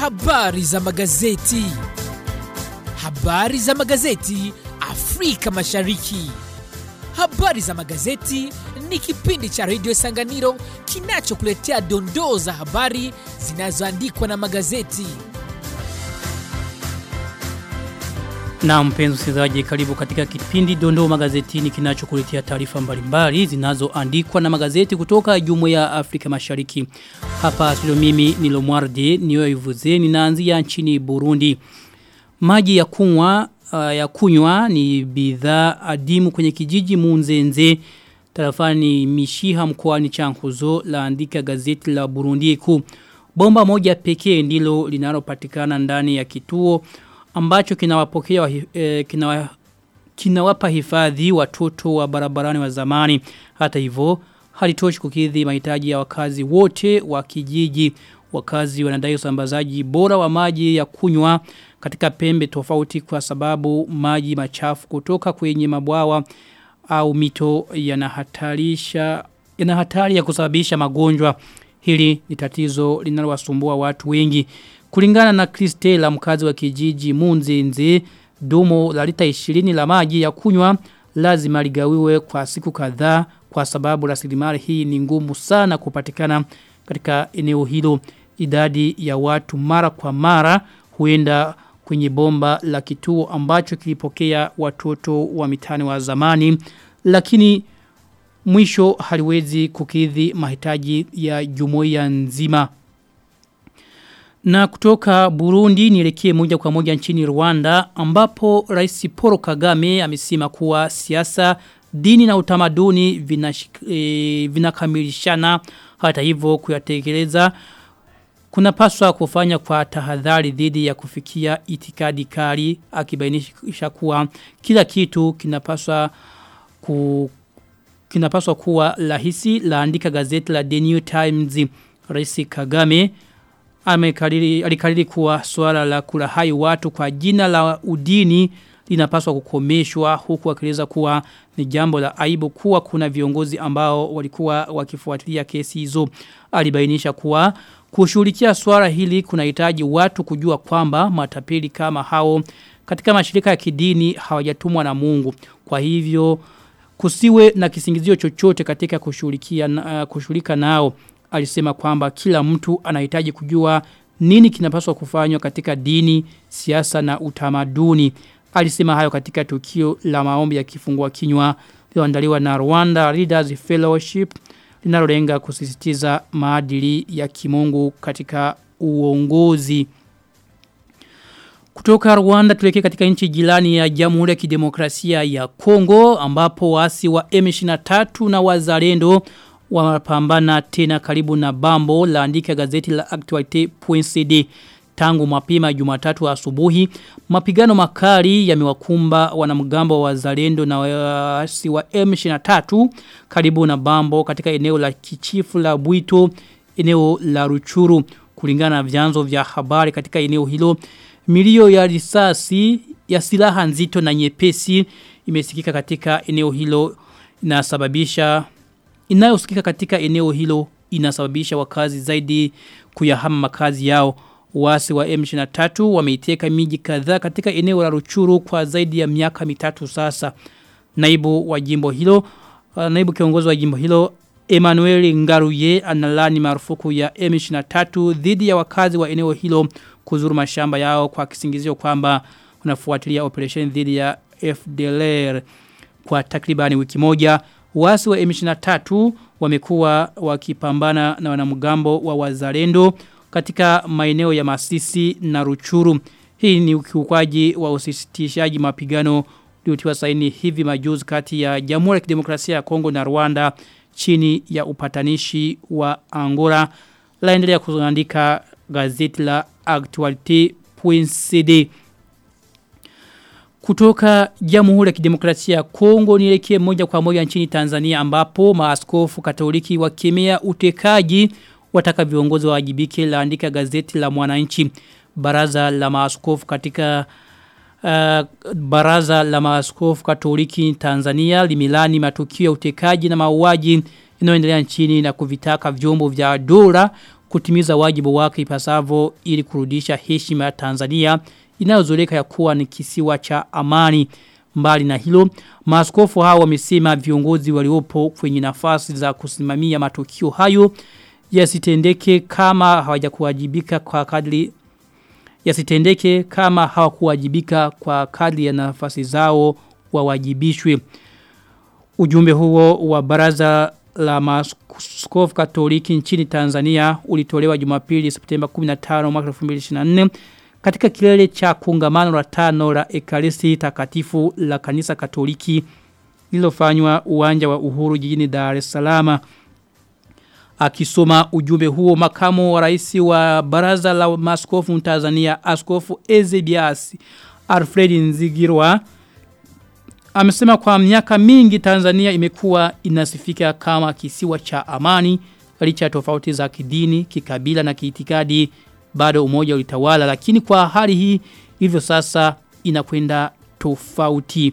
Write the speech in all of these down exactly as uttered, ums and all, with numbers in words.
Habari za magazeti. Habari za magazeti Afrika Mashariki. Habari za magazeti ni kipindi cha Radio Sanganiro kinachokuletea dondoo za habari zinazoandikwa na magazeti. Na mpenzi msikilizaji, karibu katika kipindi dondoo magazetini kinachokuletea taarifa mbalimbali zinazoandikwa na magazeti kutoka Jumuiya ya Afrika Mashariki. Hapa studio mimi ni Lomwarde Niyoivuze, ninaanzia nchini Burundi. Maji ya kunywa uh, ya kunywa ni bidhaa adimu kwenye kijiji Munzenze tarafani Mishiha mkoani Chankuzo, laandika gazeti la Burundi Ku. Bomba moja pekee ndilo linalopatikana ndani ya kituo ambacho kinawapokea eh, kinawa, kinawapa hifadhi watoto wa barabarani wa zamani. Hata hivyo halitoshi kukidhi mahitaji ya wakazi wote wa kijiji. Wakazi wanadai usambazaji bora wa maji ya kunywa katika pembe tofauti kwa sababu maji machafu kutoka kwenye mabwawa au mito yanahatarisha yana hatari ya kusababisha magonjwa. Hili ni tatizo linalowasumbua watu wengi. Kulingana na Kristela, mkazi wa kijiji Munzenze, domo la lita ishirini la maji ya kunywa lazima ligawiwe kwa siku kadhaa kwa sababu rasilimali hii ni ngumu sana kupatikana katika eneo hilo. Idadi ya watu mara kwa mara huenda kwenye bomba la kituo ambacho kilipokea watoto wa mitani wa zamani, lakini mwisho haliwezi kukidhi mahitaji ya jumuiya nzima. Na kutoka Burundi nielekee moja kwa moja nchini Rwanda ambapo Rais Paul Kagame amesema kuwa siasa, dini na utamaduni e, vinakamilishana. Hata hivyo kuyatekeleza kunapaswa kufanya kwa tahadhari dhidi ya kufikia itikadi kali, akibainisha kuwa kila kitu kinapaswa ku, kinapaswa kuwa rahisi, laandika gazeti la The New Times. Rais Kagame amekariri alikariri kuwa swala la kulahai watu kwa jina la udini linapaswa kukomeshwa, huku akieleza kuwa ni jambo la aibu kuwa kuna viongozi ambao walikuwa wakifuatilia kesi hizo. Alibainisha kuwa kushughulikia swala hili kunahitaji watu kujua kwamba matapeli kama hao katika mashirika ya kidini hawajatumwa na Mungu. Kwa hivyo kusiwe na kisingizio chochote katika kushughulikia uh, kushughulika nao. Alisema kwamba kila mtu anahitaji kujua nini kinapaswa kufanywa katika dini, siasa na utamaduni. Alisema hayo katika tukio la maombi ya kifungua kinywa lililoandaliwa na Rwanda Leaders Fellowship linalolenga kusisitiza maadili ya kimungu katika uongozi. Kutoka Rwanda tulekee katika nchi jirani ya Jamhuri ya Kidemokrasia ya Kongo ambapo waasi wa M ishirini na tatu na wazalendo wanapambana tena karibu na Bambo, laandika gazeti la Actualite point C D. Tangu mapema Jumatatu asubuhi, mapigano makali yamewakumba wanamgambo wa wazalendo na waasi wa M ishirini na tatu karibu na Bambo katika eneo la kichifu la Bwito, eneo la Ruchuru. Kulingana na vyanzo vya habari katika eneo hilo, milio ya risasi ya silaha nzito na nyepesi imesikika katika eneo hilo, inasababisha inayosikika katika eneo hilo inasababisha wakazi zaidi kuyahama makazi yao. Waasi wa M ishirini na tatu wameiteka miji kadhaa katika eneo la Ruchuru kwa zaidi ya miaka mitatu sasa. Naibu wa jimbo hilo, uh, naibu kiongozi wa jimbo hilo Emmanuel Ngaruye analani marufuku ya M ishirini na tatu dhidi ya wakazi wa eneo hilo kuzuru mashamba yao kwa kisingizio kwamba wanafuatilia operation dhidi ya F D L R. Kwa takribani wiki moja waasi wa M ishirini na tatu wamekuwa wakipambana na wanamgambo wa wazalendo katika maeneo ya Masisi na Ruchuru. Hii ni ukiukwaji wa usitishaji mapigano uliotiwa saini hivi majuzi kati ya Jamhuri ya Kidemokrasia ya Kongo na Rwanda chini ya upatanishi wa Angola, laendelea kuandika gazeti la Actualite point C D. Kutoka Jamhuri ya Kidemokrasia ya Kongo nielekee moja kwa moja nchini Tanzania ambapo maaskofu Katoliki wakemea utekaji, wataka viongozi wawajibike, laandika gazeti la Mwananchi. Baraza la maaskofu katika uh, Baraza la maaskofu Katoliki Tanzania limilani matukio ya utekaji na mauaji yanayoendelea nchini na kuvitaka vyombo vya dola kutimiza wajibu wake ipasavyo ili kurudisha heshima ya Tanzania inayozoleka ya kuwa ni kisiwa cha amani. Mbali na hilo, maaskofu hao wamesema viongozi waliopo kwenye nafasi za kusimamia matukio hayo yasitendeke kama hawajakuwajibika kwa kadri yasitendeke kama hawakuwajibika kwa kadri ya nafasi zao wawajibishwe. Ujumbe huo wa baraza la maaskofu Katoliki nchini Tanzania ulitolewa Jumapili Septemba kumi na tano mwaka elfu mbili ishirini na nne katika kilele cha kongamano la tano la Ekaristi Takatifu la Kanisa Katoliki lililofanywa uwanja wa Uhuru jijini Dar es Salaam. Akisoma ujumbe huo, makamu wa rais wa baraza la maaskofu Tanzania Askofu Ezebias Alfred Nzigirwa amesema kwa miaka mingi Tanzania imekuwa inasifika kama kisiwa cha amani licha ya tofauti za kidini, kikabila na kiitikadi bado umoja ulitawala, lakini kwa hali hii hivyo sasa inakwenda tofauti.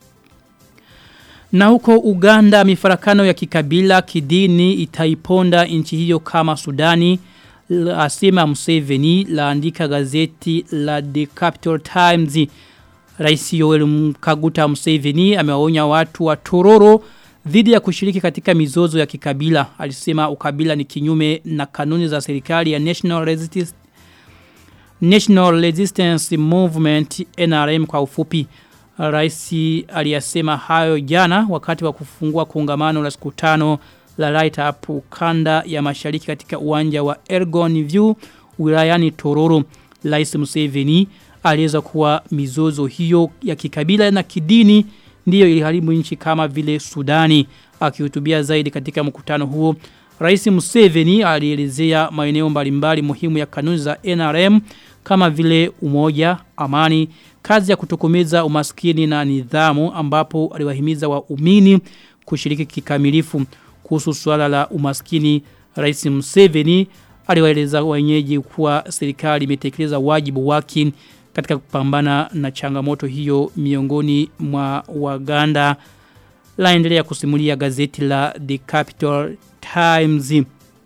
Na huko Uganda mifarakano ya kikabila kidini itaiponda nchi hiyo kama Sudani, asema Museveni, laandika gazeti la The Capital Times. Rais Yoweri Kaguta Museveni amewaonya watu wa Tororo dhidi ya kushiriki katika mizozo ya kikabila. Alisema ukabila ni kinyume na kanuni za serikali ya National Resistance National Resistance Movement N R M kwa ufupi. Rais aliyasema hayo jana wakati wa kufungua kongamano la siku tano la Light Up kanda ya mashariki katika uwanja wa Elgon View wilayani Tororo. Rais Museveni aliweza kuwa mizozo hiyo ya kikabila na kidini ndiyo iliharibu nchi kama vile Sudani. Akihutubia zaidi katika mkutano huo, Rais Museveni alielezea maeneo mbalimbali muhimu ya kanuni za N R M kama vile umoja, amani, kazi ya kutokomeza umaskini na nidhamu, ambapo aliwahimiza waumini kushiriki kikamilifu. Kuhusu swala la umaskini, Rais Museveni aliwaeleza wenyeji kuwa serikali imetekeleza wajibu wake katika kupambana na changamoto hiyo miongoni mwa Waganda. Laendelea kusimulia gazeti la The Capital Times.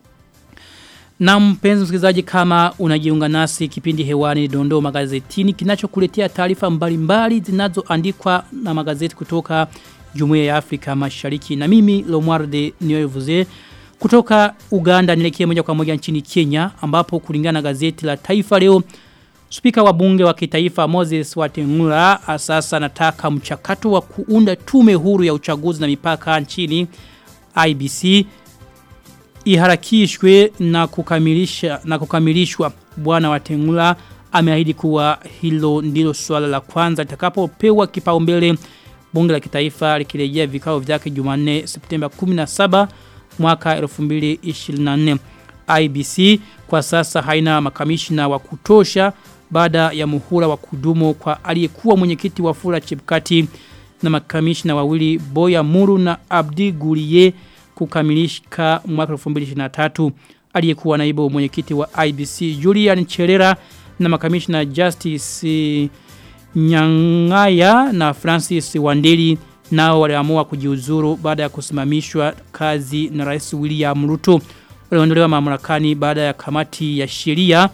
Na mpenzi msikilizaji, kama unajiunga nasi, kipindi hewani Dondoo Magazetini kinachokuletea taarifa mbalimbali zinazoandikwa na magazeti kutoka Jumuiya ya Afrika Mashariki, na mimi Lomwarde Niyovuze kutoka Uganda. Nielekea moja kwa moja nchini Kenya, ambapo kulingana na gazeti la Taifa Leo, Spika wa bunge wa kitaifa Moses Wetangula sasa anataka mchakato wa kuunda tume huru ya uchaguzi na mipaka nchini I B C iharakishwe na kukamilisha na kukamilishwa. Bwana Wetangula ameahidi kuwa hilo ndilo swala la kwanza litakapopewa kipaumbele bunge la kitaifa likirejea vikao vyake Jumanne Septemba kumi na saba mwaka elfu mbili ishirini na nne. I B C kwa sasa haina makamishna wa kutosha baada ya muhula wa kudumu kwa aliyekuwa mwenyekiti wa Fula Chebukati na makamishna wawili Boya Muru na Abdi Guliye kukamilishika mwaka elfu mbili ishirini na tatu. Aliyekuwa naibu mwenyekiti wa I B C Julian Cherera na makamishna Justice Nyangaya na Francis Wandeli nao waliamua kujiuzuru baada ya kusimamishwa kazi na Rais William Ruto. Waliondolewa mamlakani baada ya kamati ya sheria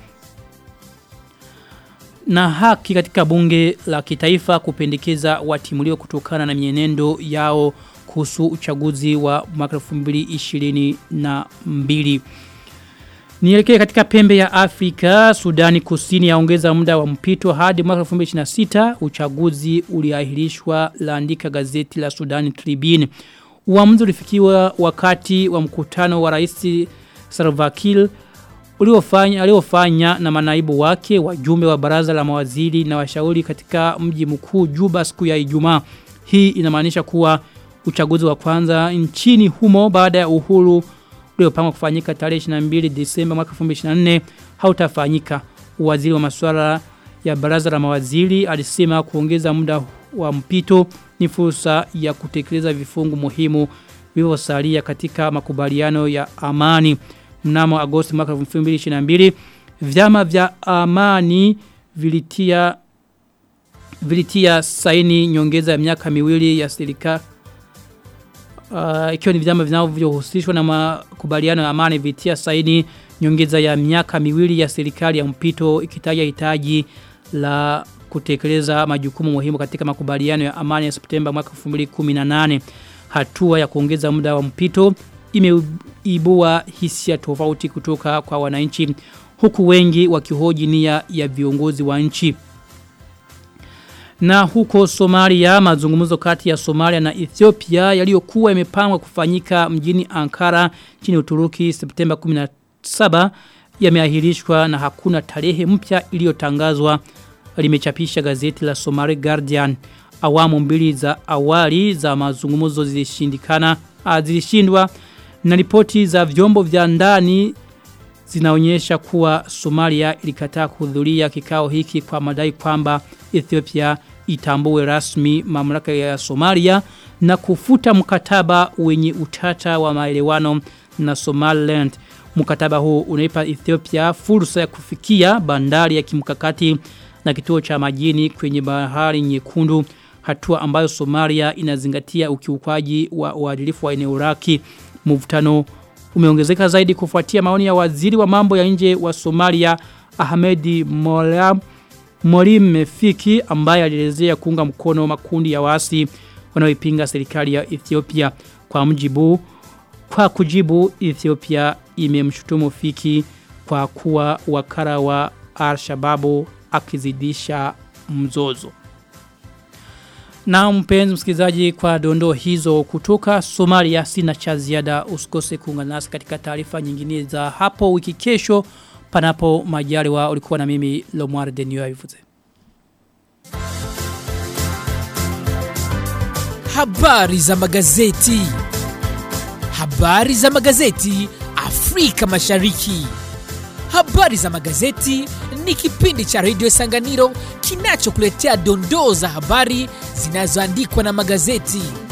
na haki katika bunge la kitaifa kupendekeza watimuliwe kutokana na mienendo yao kuhusu uchaguzi wa mwaka elfu mbili ishirini na mbili. Nielekee katika pembe ya Afrika. Sudani Kusini yaongeza muda wa mpito hadi mwaka elfu mbili ishirini na sita. Uchaguzi uliahirishwa, laandika gazeti la Sudan Tribune. Uamuzi ulifikiwa wakati wa mkutano wa Rais Salva Kiir uliofanya aliofanya na manaibu wake, wajumbe wa baraza la mawaziri na washauri katika mji mkuu Juba siku ya Ijumaa. Hii inamaanisha kuwa uchaguzi wa kwanza nchini humo baada ya uhuru uliopangwa kufanyika tarehe ishirini na mbili Desemba mwaka elfu mbili ishirini na nne hautafanyika. Waziri wa masuala ya baraza la mawaziri alisema kuongeza muda wa mpito ni fursa ya kutekeleza vifungu muhimu vilivyosalia katika makubaliano ya amani. Mnamo Agosti mwaka elfu mbili ishirini na mbili vyama vya amani vilitia vilitia saini nyongeza ya miaka miwili ya serikali uh, ikiwa ni vyama vinavyohusishwa na makubaliano ya amani vitia saini nyongeza ya miaka miwili ya serikali ya mpito ikitaja hitaji la kutekeleza majukumu muhimu katika makubaliano ya amani ya Septemba mwaka elfu mbili kumi na nane. Hatua ya kuongeza muda wa mpito imeibua hisia tofauti kutoka kwa wananchi, huku wengi wakihoji nia ya viongozi wa nchi. Na huko Somalia, mazungumzo kati ya Somalia na Ethiopia yaliyokuwa yamepangwa kufanyika mjini Ankara nchini Uturuki Septemba kumi na saba yameahirishwa na hakuna tarehe mpya iliyotangazwa, limechapisha gazeti la Somali Guardian. Awamu mbili za awali za mazungumzo zilishindikana, zilishindwa na ripoti za vyombo vya ndani zinaonyesha kuwa Somalia ilikataa kuhudhuria kikao hiki kwa madai kwamba Ethiopia itambue rasmi mamlaka ya Somalia na kufuta mkataba wenye utata wa maelewano na Somaliland. Mkataba huu unaipa Ethiopia fursa ya kufikia bandari ya kimkakati na kituo cha majini kwenye bahari Nyekundu, hatua ambayo Somalia inazingatia ukiukwaji wa uadilifu wa eneo lake. Mvutano umeongezeka zaidi kufuatia maoni ya waziri wa mambo ya nje wa Somalia Ahmed Molam Morim Fiki, ambaye alielezea kuunga mkono makundi ya waasi wanaoipinga serikali ya Ethiopia. Kwa mjibu kwa kujibu, Ethiopia imemshutumu Fiki kwa kuwa wakala wa Al-Shabaab akizidisha mzozo. Na mpenzi msikilizaji, kwa dondoo hizo kutoka Somalia sina cha ziada. Usikose kuungana nasi katika taarifa nyingine za hapo wiki kesho panapo majaliwa. Ulikuwa na mimi Lomar Denio Ivuze. Habari za magazeti. Habari za magazeti Afrika Mashariki. Habari za magazeti ni kipindi cha Radio Sanganiro kinachokuletea dondoo za habari zinazoandikwa na magazeti.